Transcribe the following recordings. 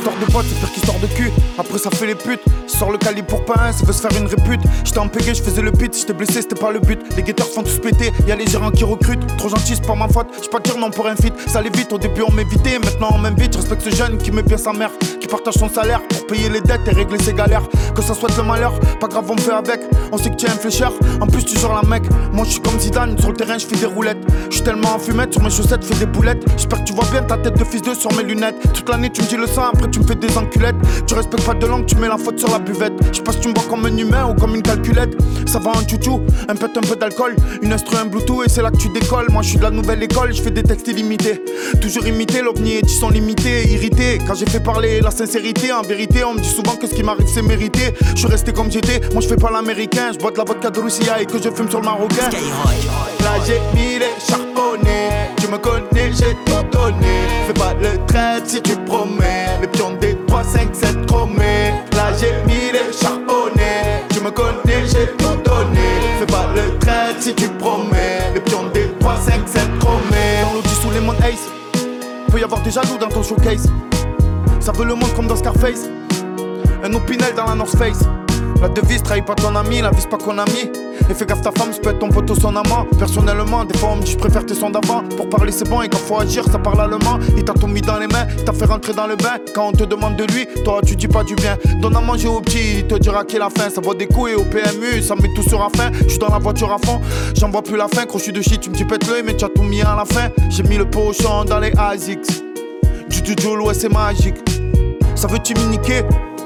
Histoire de boîte, c'est pire qu'histoire de cul. Après ça fait les putes, sors le calibre pour pas un, ça veut se faire une répute. J'étais en PG, je faisais le beat, si j'étais blessé, c'était pas le but. Les guetteurs font tous péter, y'a les gérants qui recrutent. Trop gentil, c'est pas ma faute, j'peux pas dire non pour un feat. Ça allait vite, au début on m'évitait, maintenant on m'invite. Je respecte ce jeune qui met bien sa mère, qui partage son salaire pour payer les dettes et régler ses galères. Que ça soit le malheur, pas grave, on fait avec. On sait que tu es un flécheur, en plus tu gères la mec. Moi je suis comme Zidane, sur le terrain je fais des roulettes. Je suis tellement en fumette, sur mes chaussettes fais des boulettes. J'espère que tu vois bien ta tête de fils de sur mes lunettes. Toute l'année tu me dis le sang, après tu me fais des enculettes. Tu respectes pas de langue, tu mets la faute sur la buvette. Je sais pas si tu me vois comme un humain ou comme une calculette. Ça va en chouchou, un peu d'alcool, une instru, un bluetooth et c'est là que tu décolles. Moi je suis de la nouvelle école, je fais des textes illimités. Toujours imité, l'ovni et sont limités, irrités. Quand j'ai fait parler la sincérité, en vérité on me dit souvent que ce qui m'arrive c'est mérité. Je suis resté comme j'étais, moi je fais pas l'américain. Je bois de la vodka de Russia et que je fume sur le marocain. Là j'ai mis les charbonnés, tu me connais, j'ai tout donné. Fais pas le trait si tu promets, les pions des 3, 5, 7 chromés. Là j'ai mis les charbonnés, tu me connais, j'ai tout donné. Fais pas le trait si tu promets, les pions des 3, 5, 7 chromés. Dans l'audi sous les mondes Ace, peut y avoir des jaloux dans ton showcase. Ça veut le monde comme dans Scarface, un opinel dans la North Face. La devise, trahis pas ton ami, la vise pas qu'on a mis. Et fais gaffe ta femme, ça peut être ton poteau, son amant. Personnellement, des fois on me dit je préfère tes sons d'avant. Pour parler c'est bon et quand faut agir ça parle allemand. Il t'a tout mis dans les mains, il t'a fait rentrer dans le bain. Quand on te demande de lui, toi tu dis pas du bien. Donne à manger au petit, il te dira qu'il a faim. Ça boit des coups et au PMU, ça met tout sur la fin. J'suis dans la voiture à fond, j'en vois plus la fin. Crochu de shit, tu me dis pète l'œil mais tu as tout mis à la fin. J'ai mis le pochon dans les ASICS. Du Jolo, ouais c'est magique. Ça veut-tu me niquer?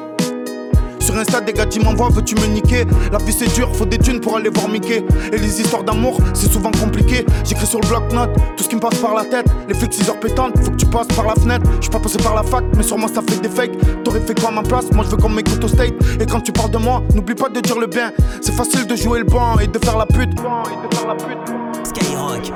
Sur Insta, des gars qui m'envoient, veux-tu me niquer? La vie c'est dur, faut des thunes pour aller voir Mickey. Et les histoires d'amour, c'est souvent compliqué. J'écris sur le bloc-notes, tout ce qui me passe par la tête. Les flics 6 heures pétantes, faut que tu passes par la fenêtre. J'suis pas passé par la fac, mais sûrement ça fait des fakes. T'aurais fait quoi à ma place? Moi je veux qu'on m'écoute au state. Et quand tu parles de moi, n'oublie pas de dire le bien. C'est facile de jouer le banc et de faire la pute. Skyrock.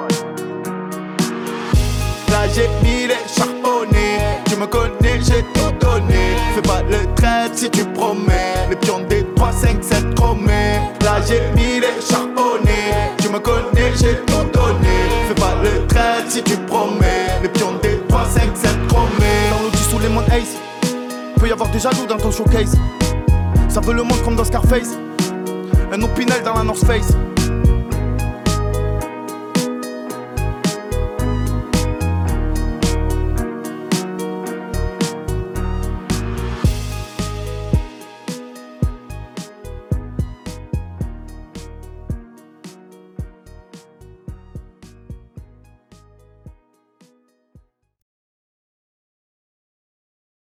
Là j'ai mis les charbonnés, tu me connais, j'ai tout donné. Fais pas le trait si tu promets, les pions des 3, 5, 7 chromés. Là j'ai mis les charbonnés, tu me connais, j'ai tout donné. Fais pas le trait si tu promets, les pions des 3, 5, 7 chromés. Dans l'audi sous les mondes Ace, peut y avoir des jaloux dans ton showcase. Ça veut le monde comme dans Scarface, un opinel dans la North Face.